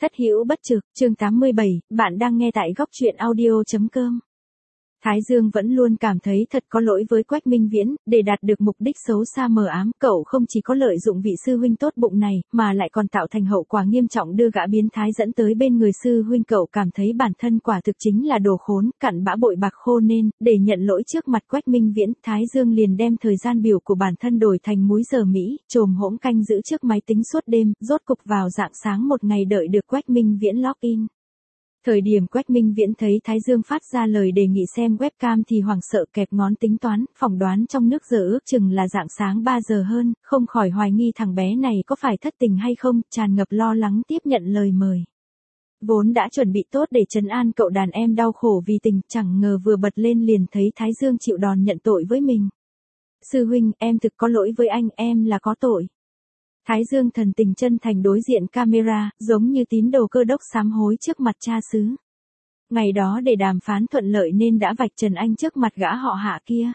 Thất hữu bất trực, chương 87, bạn đang nghe tại góc truyện audio.com. Thái Dương vẫn luôn cảm thấy thật có lỗi với Quách Minh Viễn, để đạt được mục đích xấu xa mờ ám, cậu không chỉ có lợi dụng vị sư huynh tốt bụng này, mà lại còn tạo thành hậu quả nghiêm trọng đưa gã biến thái dẫn tới bên người sư huynh. Cậu cảm thấy bản thân quả thực chính là đồ khốn, cặn bã bội bạc khô nên, để nhận lỗi trước mặt Quách Minh Viễn, Thái Dương liền đem thời gian biểu của bản thân đổi thành múi giờ Mỹ, trồm hỗn canh giữ trước máy tính suốt đêm, rốt cục vào rạng sáng một ngày đợi được Quách Minh Viễn login. Thời điểm Quách Minh Viễn thấy Thái Dương phát ra lời đề nghị xem webcam thì hoảng sợ kẹp ngón tính toán, phỏng đoán trong nước giờ ước chừng là rạng sáng 3 giờ hơn, không khỏi hoài nghi thằng bé này có phải thất tình hay không, tràn ngập lo lắng tiếp nhận lời mời. Vốn đã chuẩn bị tốt để trấn an cậu đàn em đau khổ vì tình, chẳng ngờ vừa bật lên liền thấy Thái Dương chịu đòn nhận tội với mình. Sư huynh, em thực có lỗi với anh, em là có tội. Thái Dương thần tình chân thành đối diện camera, giống như tín đồ cơ đốc sám hối trước mặt cha xứ. Ngày đó để đàm phán thuận lợi nên đã vạch trần anh trước mặt gã họ Hạ kia.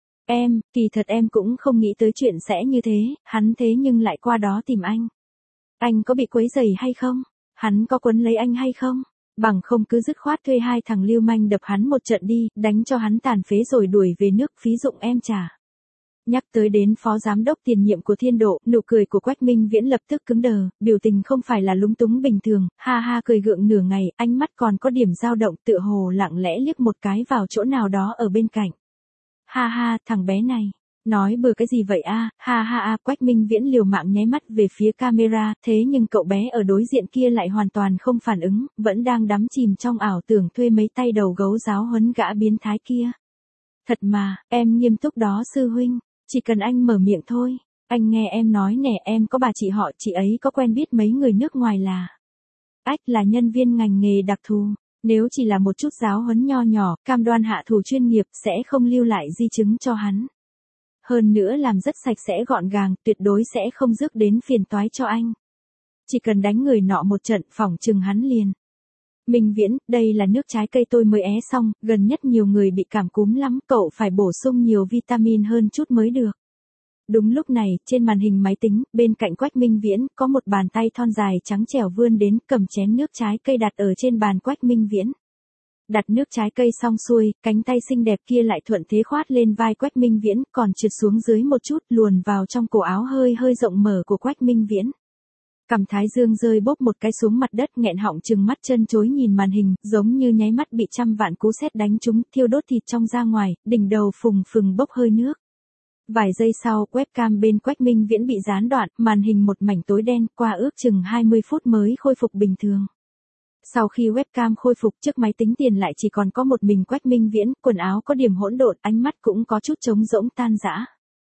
Kỳ thật em cũng không nghĩ tới chuyện sẽ như thế, hắn thế nhưng lại qua đó tìm anh. Anh có bị quấy rầy hay không? Hắn có quấn lấy anh hay không? Bằng không cứ dứt khoát thuê hai thằng lưu manh đập hắn một trận đi, đánh cho hắn tàn phế rồi đuổi về nước, phí dụng em trả. Nhắc tới đến phó giám đốc tiền nhiệm của Thiên Độ, nụ cười của Quách Minh Viễn lập tức cứng đờ, biểu tình không phải là lúng túng bình thường, ha ha cười gượng nửa ngày, ánh mắt còn có điểm dao động, tựa hồ lặng lẽ liếc một cái vào chỗ nào đó ở bên cạnh. Ha ha, thằng bé này, nói bừa cái gì vậy a? Ha ha a, Quách Minh Viễn liều mạng nháy mắt về phía camera, thế nhưng cậu bé ở đối diện kia lại hoàn toàn không phản ứng, vẫn đang đắm chìm trong ảo tưởng thuê mấy tay đầu gấu giáo huấn gã biến thái kia. Thật mà, em nghiêm túc đó sư huynh. Chỉ cần anh mở miệng thôi, anh nghe em nói nè, em có bà chị họ, chị ấy có quen biết mấy người nước ngoài là nhân viên ngành nghề đặc thù, nếu chỉ là một chút giáo huấn nho nhỏ, cam đoan hạ thủ chuyên nghiệp, sẽ không lưu lại di chứng cho hắn. Hơn nữa làm rất sạch sẽ gọn gàng, tuyệt đối sẽ không rước đến phiền toái cho anh. Chỉ cần đánh người nọ một trận, phỏng chừng hắn liền. Minh Viễn, đây là nước trái cây tôi mới é xong, gần nhất nhiều người bị cảm cúm lắm, cậu phải bổ sung nhiều vitamin hơn chút mới được. Đúng lúc này, trên màn hình máy tính, bên cạnh Quách Minh Viễn, có một bàn tay thon dài trắng trẻo vươn đến, cầm chén nước trái cây đặt ở trên bàn Quách Minh Viễn. Đặt nước trái cây xong xuôi, cánh tay xinh đẹp kia lại thuận thế khoát lên vai Quách Minh Viễn, còn trượt xuống dưới một chút, luồn vào trong cổ áo hơi rộng mở của Quách Minh Viễn. Cằm Thái Dương rơi bốp một cái xuống mặt đất, nghẹn họng trừng mắt chân chối nhìn màn hình, giống như nháy mắt bị trăm vạn cú sét đánh trúng, thiêu đốt thịt trong ra ngoài, đỉnh đầu phừng phừng bốc hơi nước. Vài giây sau, webcam bên Quách Minh Viễn bị gián đoạn, màn hình một mảnh tối đen, qua ước chừng 20 phút mới khôi phục bình thường. Sau khi webcam khôi phục, trước máy tính tiền lại chỉ còn có một mình Quách Minh Viễn, quần áo có điểm hỗn độn, ánh mắt cũng có chút trống rỗng tan rã.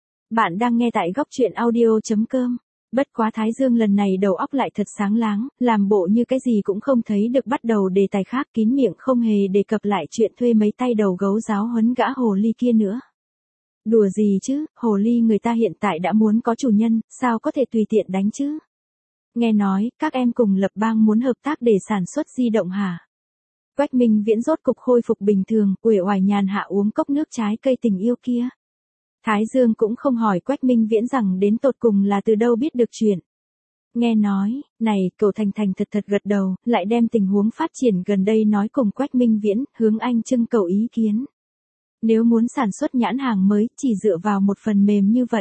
Bạn đang nghe tại góc truyện audio.com. Bất quá Thái Dương lần này đầu óc lại thật sáng láng, làm bộ như cái gì cũng không thấy được, bắt đầu đề tài khác, kín miệng không hề đề cập lại chuyện thuê mấy tay đầu gấu giáo huấn gã hồ ly kia nữa. Đùa gì chứ, hồ ly người ta hiện tại đã muốn có chủ nhân, sao có thể tùy tiện đánh chứ? Nghe nói, các em cùng lập bang muốn hợp tác để sản xuất di động hả? Quách Minh Viễn rốt cục khôi phục bình thường, uể oải nhàn hạ uống cốc nước trái cây tình yêu kia. Thái Dương cũng không hỏi Quách Minh Viễn rằng đến tột cùng là từ đâu biết được chuyện. Nghe nói, này, cậu thành thật gật đầu, lại đem tình huống phát triển gần đây nói cùng Quách Minh Viễn, hướng anh trưng cầu ý kiến. Nếu muốn sản xuất nhãn hàng mới, chỉ dựa vào một phần mềm như vậy,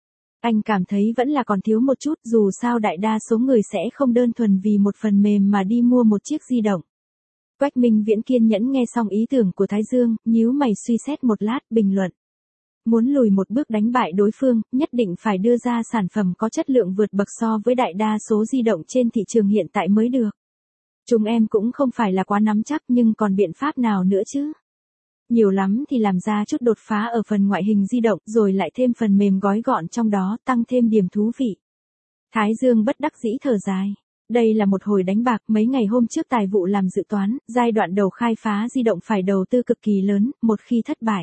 anh cảm thấy vẫn là còn thiếu một chút, dù sao đại đa số người sẽ không đơn thuần vì một phần mềm mà đi mua một chiếc di động. Quách Minh Viễn kiên nhẫn nghe xong ý tưởng của Thái Dương, nhíu mày suy xét một lát, bình luận. Muốn lùi một bước đánh bại đối phương, nhất định phải đưa ra sản phẩm có chất lượng vượt bậc so với đại đa số di động trên thị trường hiện tại mới được. Chúng em cũng không phải là quá nắm chắc, nhưng còn biện pháp nào nữa chứ? Nhiều lắm thì làm ra chút đột phá ở phần ngoại hình di động, rồi lại thêm phần mềm gói gọn trong đó, tăng thêm điểm thú vị. Thái Dương bất đắc dĩ thở dài. Đây là một hồi đánh bạc, mấy ngày hôm trước tài vụ làm dự toán, giai đoạn đầu khai phá di động phải đầu tư cực kỳ lớn, một khi thất bại.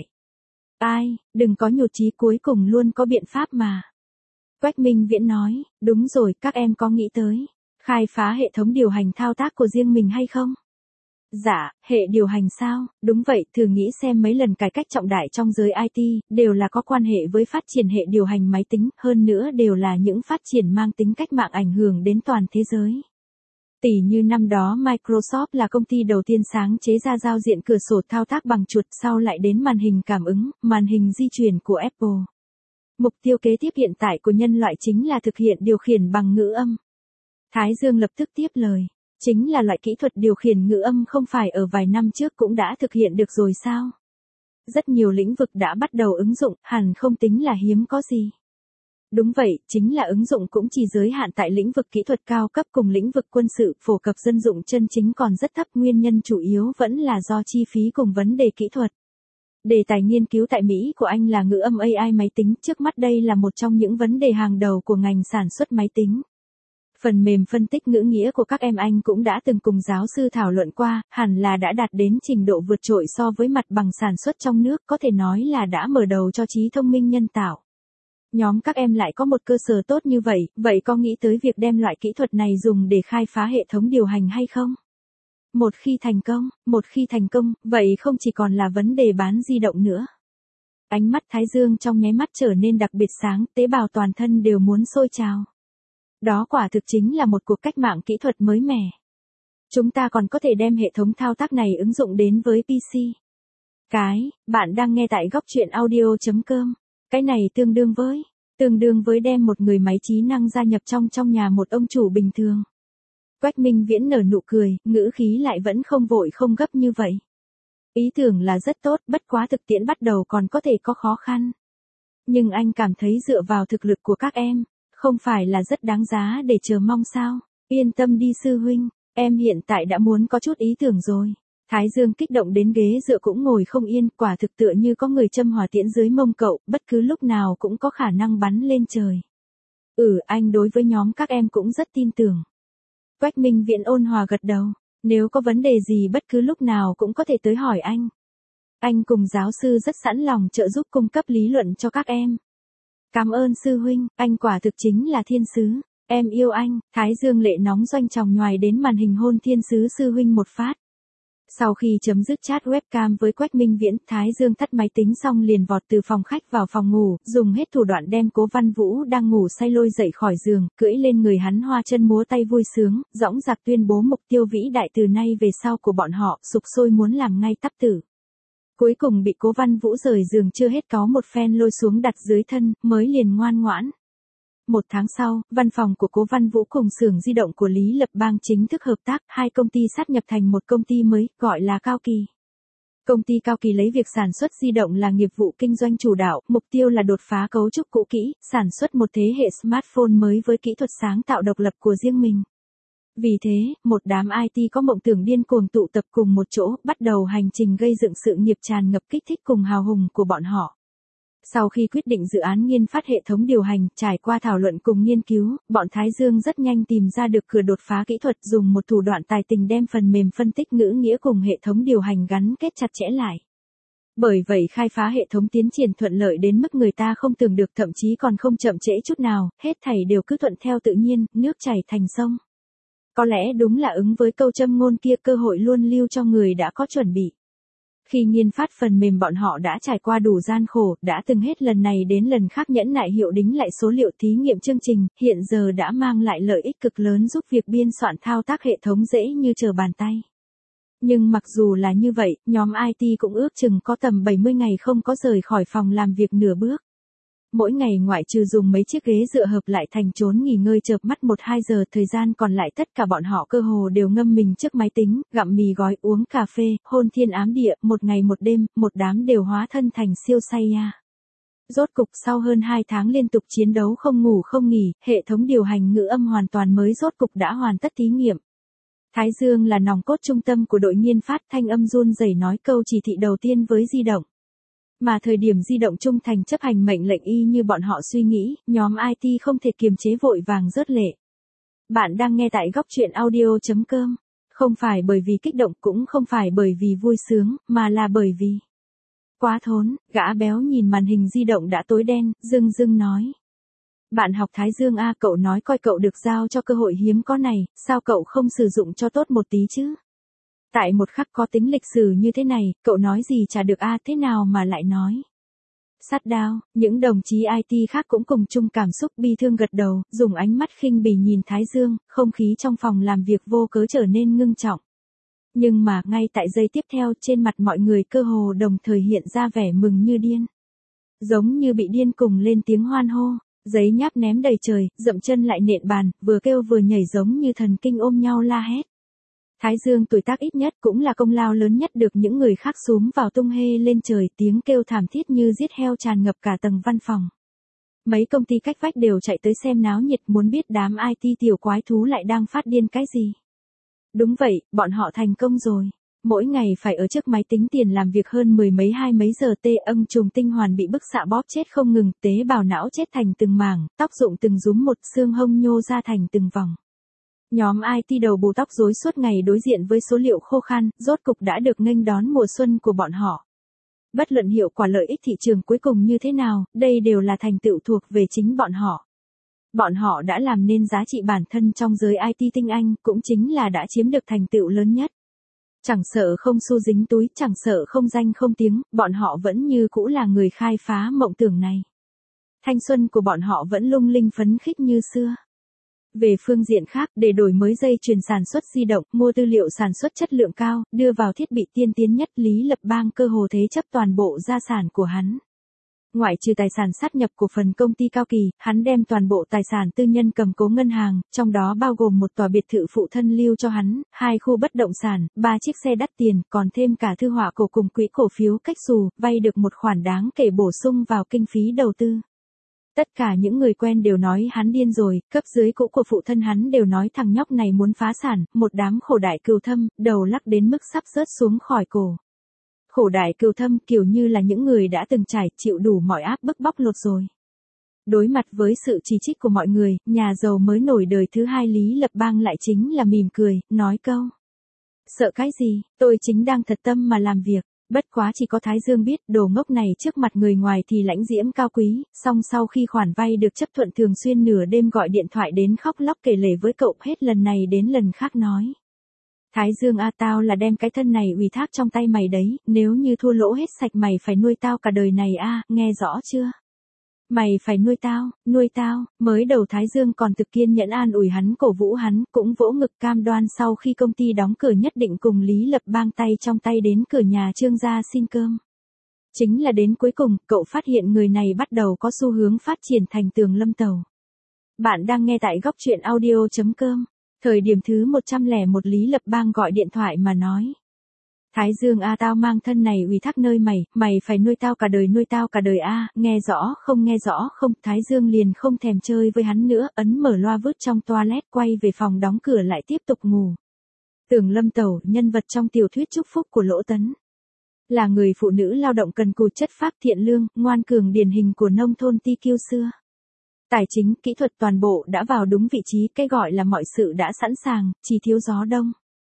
Đừng có nhụt chí, cuối cùng luôn có biện pháp mà. Quách Minh Viễn nói, đúng rồi, các em có nghĩ tới khai phá hệ thống điều hành thao tác của riêng mình hay không? Dạ, hệ điều hành sao? Đúng vậy, thử nghĩ xem mấy lần cải cách trọng đại trong giới IT, đều là có quan hệ với phát triển hệ điều hành máy tính, hơn nữa đều là những phát triển mang tính cách mạng ảnh hưởng đến toàn thế giới. Tỷ như năm đó Microsoft là công ty đầu tiên sáng chế ra giao diện cửa sổ thao tác bằng chuột, sau lại đến màn hình cảm ứng, màn hình di chuyển của Apple. Mục tiêu kế tiếp hiện tại của nhân loại chính là thực hiện điều khiển bằng ngữ âm. Thái Dương lập tức tiếp lời. Chính là loại kỹ thuật điều khiển ngữ âm không phải ở vài năm trước cũng đã thực hiện được rồi sao? Rất nhiều lĩnh vực đã bắt đầu ứng dụng, hẳn không tính là hiếm có gì. Đúng vậy, chính là ứng dụng cũng chỉ giới hạn tại lĩnh vực kỹ thuật cao cấp cùng lĩnh vực quân sự, phổ cập dân dụng chân chính còn rất thấp, nguyên nhân chủ yếu vẫn là do chi phí cùng vấn đề kỹ thuật. Đề tài nghiên cứu tại Mỹ của anh là ngữ âm AI máy tính, trước mắt đây là một trong những vấn đề hàng đầu của ngành sản xuất máy tính. Phần mềm phân tích ngữ nghĩa của các em anh cũng đã từng cùng giáo sư thảo luận qua, hẳn là đã đạt đến trình độ vượt trội so với mặt bằng sản xuất trong nước, có thể nói là đã mở đầu cho trí thông minh nhân tạo. Nhóm các em lại có một cơ sở tốt như vậy, vậy có nghĩ tới việc đem loại kỹ thuật này dùng để khai phá hệ thống điều hành hay không? Một khi thành công, vậy không chỉ còn là vấn đề bán di động nữa. Ánh mắt Thái Dương trong nháy mắt trở nên đặc biệt sáng, tế bào toàn thân đều muốn sôi trào. Đó quả thực chính là một cuộc cách mạng kỹ thuật mới mẻ. Chúng ta còn có thể đem hệ thống thao tác này ứng dụng đến với PC. Bạn đang nghe tại góc truyện audio.com. Cái này tương đương với đem một người máy trí năng gia nhập trong nhà một ông chủ bình thường. Quách Minh Viễn nở nụ cười, ngữ khí lại vẫn không vội không gấp như vậy. Ý tưởng là rất tốt, bất quá thực tiễn bắt đầu còn có thể có khó khăn. Nhưng anh cảm thấy dựa vào thực lực của các em, không phải là rất đáng giá để chờ mong sao? Yên tâm đi sư huynh, em hiện tại đã muốn có chút ý tưởng rồi. Thái Dương kích động đến ghế dựa cũng ngồi không yên, quả thực tựa như có người châm hỏa tiễn dưới mông cậu, bất cứ lúc nào cũng có khả năng bắn lên trời. Anh đối với nhóm các em cũng rất tin tưởng. Quách Minh Viễn ôn hòa gật đầu, nếu có vấn đề gì bất cứ lúc nào cũng có thể tới hỏi anh. Anh cùng giáo sư rất sẵn lòng trợ giúp cung cấp lý luận cho các em. Cảm ơn sư huynh, anh quả thực chính là thiên sứ, em yêu anh. Thái Dương lệ nóng doanh tròng nhoài đến màn hình hôn thiên sứ sư huynh một phát. Sau khi chấm dứt chat webcam với Quách Minh Viễn, Thái Dương tắt máy tính xong liền vọt từ phòng khách vào phòng ngủ, dùng hết thủ đoạn đem Cố Văn Vũ đang ngủ say lôi dậy khỏi giường, cưỡi lên người hắn hoa chân múa tay vui sướng, dõng dạc tuyên bố mục tiêu vĩ đại từ nay về sau của bọn họ, sục sôi muốn làm ngay tắp tử. Cuối cùng bị Cố Văn Vũ rời giường chưa hết có một phen lôi xuống đặt dưới thân, mới liền ngoan ngoãn. Một tháng sau, văn phòng của Cố Văn Vũ cùng xưởng di động của Lý Lập Bang chính thức hợp tác, hai công ty sát nhập thành một công ty mới, gọi là Cao Kỳ. Công ty Cao Kỳ lấy việc sản xuất di động là nghiệp vụ kinh doanh chủ đạo, mục tiêu là đột phá cấu trúc cũ kỹ, sản xuất một thế hệ smartphone mới với kỹ thuật sáng tạo độc lập của riêng mình. Vì thế, một đám IT có mộng tưởng điên cuồng tụ tập cùng một chỗ, bắt đầu hành trình gây dựng sự nghiệp tràn ngập kích thích cùng hào hùng của bọn họ. Sau khi quyết định dự án nghiên phát hệ thống điều hành, trải qua thảo luận cùng nghiên cứu, bọn Thái Dương rất nhanh tìm ra được cửa đột phá kỹ thuật, dùng một thủ đoạn tài tình đem phần mềm phân tích ngữ nghĩa cùng hệ thống điều hành gắn kết chặt chẽ lại. Bởi vậy khai phá hệ thống tiến triển thuận lợi đến mức người ta không tưởng được, thậm chí còn không chậm trễ chút nào, hết thảy đều cứ thuận theo tự nhiên, nước chảy thành sông. Có lẽ đúng là ứng với câu châm ngôn kia, cơ hội luôn lưu cho người đã có chuẩn bị. Khi nghiên phát phần mềm bọn họ đã trải qua đủ gian khổ, đã từng hết lần này đến lần khác nhẫn nại hiệu đính lại số liệu thí nghiệm chương trình, hiện giờ đã mang lại lợi ích cực lớn giúp việc biên soạn thao tác hệ thống dễ như trở bàn tay. Nhưng mặc dù là như vậy, nhóm IT cũng ước chừng có tầm 70 ngày không có rời khỏi phòng làm việc nửa bước. Mỗi ngày ngoại trừ dùng mấy chiếc ghế dựa hợp lại thành chốn nghỉ ngơi chợp mắt 1-2 giờ, thời gian còn lại tất cả bọn họ cơ hồ đều ngâm mình trước máy tính, gặm mì gói, uống cà phê, hôn thiên ám địa, một ngày một đêm, một đám đều hóa thân thành siêu Saiyan. Rốt cục sau hơn 2 tháng liên tục chiến đấu không ngủ không nghỉ, hệ thống điều hành ngữ âm hoàn toàn mới rốt cục đã hoàn tất thí nghiệm. Thái Dương là nòng cốt trung tâm của đội nghiên phát, thanh âm run rẩy nói câu chỉ thị đầu tiên với di động. Mà thời điểm di động trung thành chấp hành mệnh lệnh y như bọn họ suy nghĩ, nhóm IT không thể kiềm chế vội vàng rớt lệ. Bạn đang nghe tại góc truyện audio.com. Không phải bởi vì kích động, cũng không phải bởi vì vui sướng, mà là bởi vì quá thốn. Gã béo nhìn màn hình di động đã tối đen, dưng nói. Bạn học Thái Dương a, cậu nói coi cậu được giao cho cơ hội hiếm có này, sao cậu không sử dụng cho tốt một tí chứ? Tại một khắc có tính lịch sử như thế này, cậu nói gì chả được a, thế nào mà lại nói? Shutdown, những đồng chí IT khác cũng cùng chung cảm xúc bi thương gật đầu, dùng ánh mắt khinh bỉ nhìn Thái Dương, không khí trong phòng làm việc vô cớ trở nên ngưng trọng. Nhưng mà, ngay tại giây tiếp theo, trên mặt mọi người cơ hồ đồng thời hiện ra vẻ mừng như điên. Giống như bị điên cùng lên tiếng hoan hô, giấy nháp ném đầy trời, dậm chân lại nện bàn, vừa kêu vừa nhảy giống như thần kinh ôm nhau la hét. Thái Dương tuổi tác ít nhất cũng là công lao lớn nhất được những người khác xúm vào tung hê lên trời, tiếng kêu thảm thiết như giết heo tràn ngập cả tầng văn phòng. Mấy công ty cách vách đều chạy tới xem náo nhiệt muốn biết đám IT tiểu quái thú lại đang phát điên cái gì. Đúng vậy, bọn họ thành công rồi. Mỗi ngày phải ở trước máy tính tiền làm việc hơn 10 mấy 20 mấy giờ âng trùng tinh hoàn bị bức xạ bóp chết không ngừng, tế bào não chết thành từng mảng, tóc rụng từng rúm một, xương hông nhô ra thành từng vòng. Nhóm IT đầu bù tóc rối suốt ngày đối diện với số liệu khô khan, rốt cục đã được nghênh đón mùa xuân của bọn họ. Bất luận hiệu quả lợi ích thị trường cuối cùng như thế nào, đây đều là thành tựu thuộc về chính bọn họ. Bọn họ đã làm nên giá trị bản thân trong giới IT tinh anh, cũng chính là đã chiếm được thành tựu lớn nhất. Chẳng sợ không xu dính túi, chẳng sợ không danh không tiếng, bọn họ vẫn như cũ là người khai phá mộng tưởng này. Thanh xuân của bọn họ vẫn lung linh phấn khích như xưa. Về phương diện khác, để đổi mới dây chuyền sản xuất di động, mua tư liệu sản xuất chất lượng cao, đưa vào thiết bị tiên tiến nhất, Lý Lập Bang cơ hồ thế chấp toàn bộ gia sản của hắn. Ngoại trừ tài sản sát nhập của phần công ty Cao Kỳ, hắn đem toàn bộ tài sản tư nhân cầm cố ngân hàng, trong đó bao gồm một tòa biệt thự phụ thân lưu cho hắn, 2 khu bất động sản, 3 chiếc xe đắt tiền, còn thêm cả thư họa cổ cùng quỹ cổ phiếu cách xù, vay được một khoản đáng kể bổ sung vào kinh phí đầu tư. Tất cả những người quen đều nói hắn điên rồi, cấp dưới cũ của phụ thân hắn đều nói thằng nhóc này muốn phá sản, một đám khổ đại cừu thâm, đầu lắc đến mức sắp rớt xuống khỏi cổ. Khổ đại cừu thâm kiểu như là những người đã từng trải chịu đủ mọi áp bức bóc lột rồi. Đối mặt với sự chỉ trích của mọi người, nhà giàu mới nổi đời thứ hai Lý Lập Bang lại chính là mỉm cười, nói câu. Sợ cái gì, tôi chính đang thật tâm mà làm việc. Bất quá chỉ có Thái Dương biết, đồ ngốc này trước mặt người ngoài thì lãnh diễm cao quý, song sau khi khoản vay được chấp thuận thường xuyên nửa đêm gọi điện thoại đến khóc lóc kể lể với cậu, hết lần này đến lần khác nói. Thái Dương tao là đem cái thân này ủy thác trong tay mày đấy, nếu như thua lỗ hết sạch mày phải nuôi tao cả đời này nghe rõ chưa? Mày phải nuôi tao, mới đầu Thái Dương còn thực kiên nhẫn an ủi hắn, cổ vũ hắn, cũng vỗ ngực cam đoan sau khi công ty đóng cửa nhất định cùng Lý Lập Bang tay trong tay đến cửa nhà Trương gia xin cơm. Chính là đến cuối cùng, cậu phát hiện người này bắt đầu có xu hướng phát triển thành Tường Lâm Tàu. Bạn đang nghe tại góc truyện audio.com. Thời điểm thứ 101 Lý Lập Bang gọi điện thoại mà nói. Thái Dương tao mang thân này ủy thác nơi mày phải nuôi tao cả đời nghe rõ không, Thái Dương liền không thèm chơi với hắn nữa, ấn mở loa vứt trong toilet quay về phòng đóng cửa lại tiếp tục ngủ. Tường Lâm Tẩu, nhân vật trong tiểu thuyết chúc phúc của Lỗ Tấn. Là người phụ nữ lao động cần cù chất phác thiện lương, ngoan cường điển hình của nông thôn ti kiêu xưa. Tài chính, kỹ thuật toàn bộ đã vào đúng vị trí, cái gọi là mọi sự đã sẵn sàng, chỉ thiếu gió đông.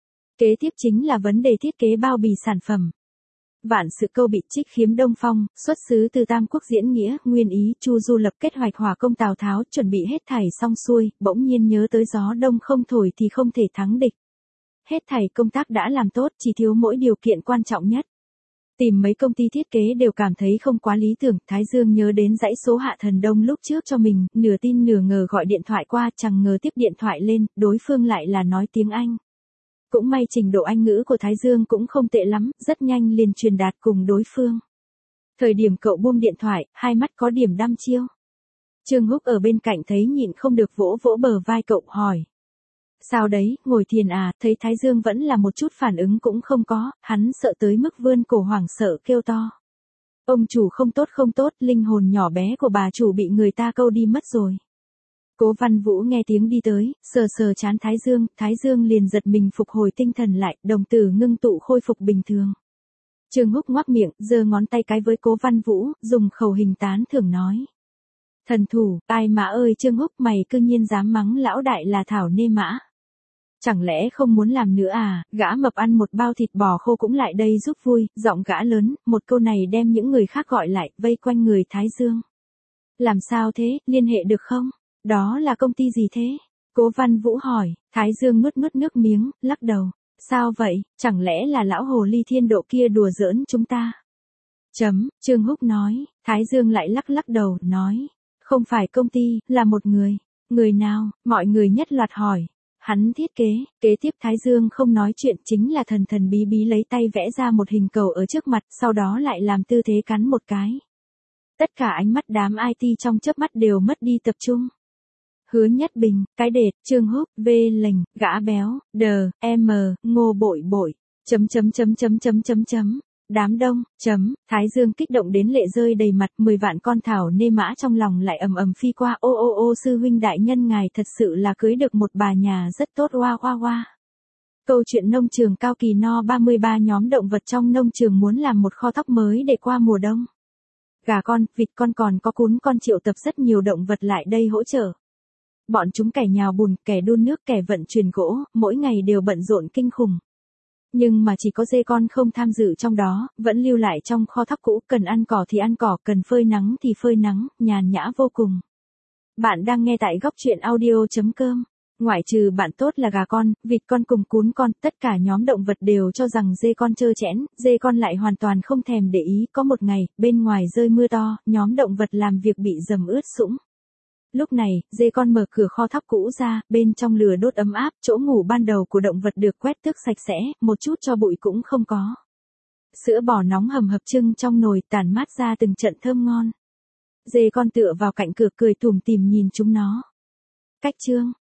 Kế tiếp chính là vấn đề thiết kế bao bì sản phẩm. Vạn sự câu bị trích khiếm Đông Phong, xuất xứ từ Tam Quốc diễn nghĩa, nguyên ý, Chu Du lập kết hoạch hỏa công Tào Tháo, chuẩn bị hết thảy xong xuôi, bỗng nhiên nhớ tới gió đông không thổi thì không thể thắng địch. Hết thảy công tác đã làm tốt, chỉ thiếu mỗi điều kiện quan trọng nhất. Tìm mấy công ty thiết kế đều cảm thấy không quá lý tưởng, Thái Dương nhớ đến dãy số Hạ Thần Đông lúc trước cho mình, nửa tin nửa ngờ gọi điện thoại qua, chẳng ngờ tiếp điện thoại lên, đối phương lại là nói tiếng Anh. Cũng may trình độ Anh ngữ của Thái Dương cũng không tệ lắm, rất nhanh liền truyền đạt cùng đối phương. Thời điểm cậu buông điện thoại, hai mắt có điểm đăm chiêu. Trương Húc ở bên cạnh thấy nhịn không được vỗ vỗ bờ vai cậu hỏi. Sao đấy, ngồi thiền thấy Thái Dương vẫn là một chút phản ứng cũng không có, hắn sợ tới mức vươn cổ hoảng sợ kêu to. Ông chủ không tốt, linh hồn nhỏ bé của bà chủ bị người ta câu đi mất rồi. Cố Văn Vũ nghe tiếng đi tới, sờ trán Thái Dương liền giật mình phục hồi tinh thần lại, đồng tử ngưng tụ khôi phục bình thường. Trương Húc ngoác miệng, giơ ngón tay cái với Cố Văn Vũ, dùng khẩu hình tán thưởng nói. Thần thủ, ai mà ơi Trương Húc, mày cư nhiên dám mắng lão đại là thảo nê mã. Chẳng lẽ không muốn làm nữa gã mập ăn một bao thịt bò khô cũng lại đây giúp vui, giọng gã lớn, một câu này đem những người khác gọi lại, vây quanh người Thái Dương. Làm sao thế, liên hệ được không? Đó là công ty gì thế? Cố Văn Vũ hỏi, Thái Dương nuốt nước miếng, lắc đầu. Sao vậy, chẳng lẽ là lão hồ ly thiên độ kia đùa giỡn chúng ta? Trương Húc nói, Thái Dương lại lắc lắc đầu, nói. Không phải công ty, là một người. Người nào, mọi người nhất loạt hỏi. Hắn thiết kế tiếp Thái Dương không nói chuyện chính là thần thần bí bí lấy tay vẽ ra một hình cầu ở trước mặt, sau đó lại làm tư thế cắn một cái. Tất cả ánh mắt đám IT trong chớp mắt đều mất đi tập trung. Hứa Nhất Bình, cái đệt, Trương Húc, V lệnh, gã béo, đờ, M, ngô bội bội, chấm. Đám đông, Thái Dương kích động đến lệ rơi đầy mặt, 10 vạn con thảo nê mã trong lòng lại ầm ầm phi qua, ô sư huynh đại nhân ngài thật sự là cưới được một bà nhà rất tốt, hoa. Câu chuyện nông trường Cao Kỳ No 33 nhóm động vật trong nông trường muốn làm một kho thóc mới để qua mùa đông. Gà con, vịt con còn có cún con triệu tập rất nhiều động vật lại đây hỗ trợ. Bọn chúng kẻ nhào bùn, kẻ đun nước, kẻ vận chuyển gỗ, mỗi ngày đều bận rộn kinh khủng. Nhưng mà chỉ có dê con không tham dự trong đó, vẫn lưu lại trong kho thóc cũ, cần ăn cỏ thì ăn cỏ, cần phơi nắng thì phơi nắng, nhàn nhã vô cùng. Bạn đang nghe tại góc truyện audio.com. Ngoại trừ bạn tốt là gà con, vịt con cùng cún con, tất cả nhóm động vật đều cho rằng dê con trơ trẽn, dê con lại hoàn toàn không thèm để ý. Có một ngày, bên ngoài rơi mưa to, nhóm động vật làm việc bị dầm ướt sũng. Lúc này, dê con mở cửa kho thóc cũ ra, bên trong lửa đốt ấm áp, chỗ ngủ ban đầu của động vật được quét tước sạch sẽ, một chút tro bụi cũng không có. Sữa bò nóng hầm hập trưng trong nồi tản mát ra từng trận thơm ngon. Dê con tựa vào cạnh cửa cười tủm tỉm nhìn chúng nó. Cách Trương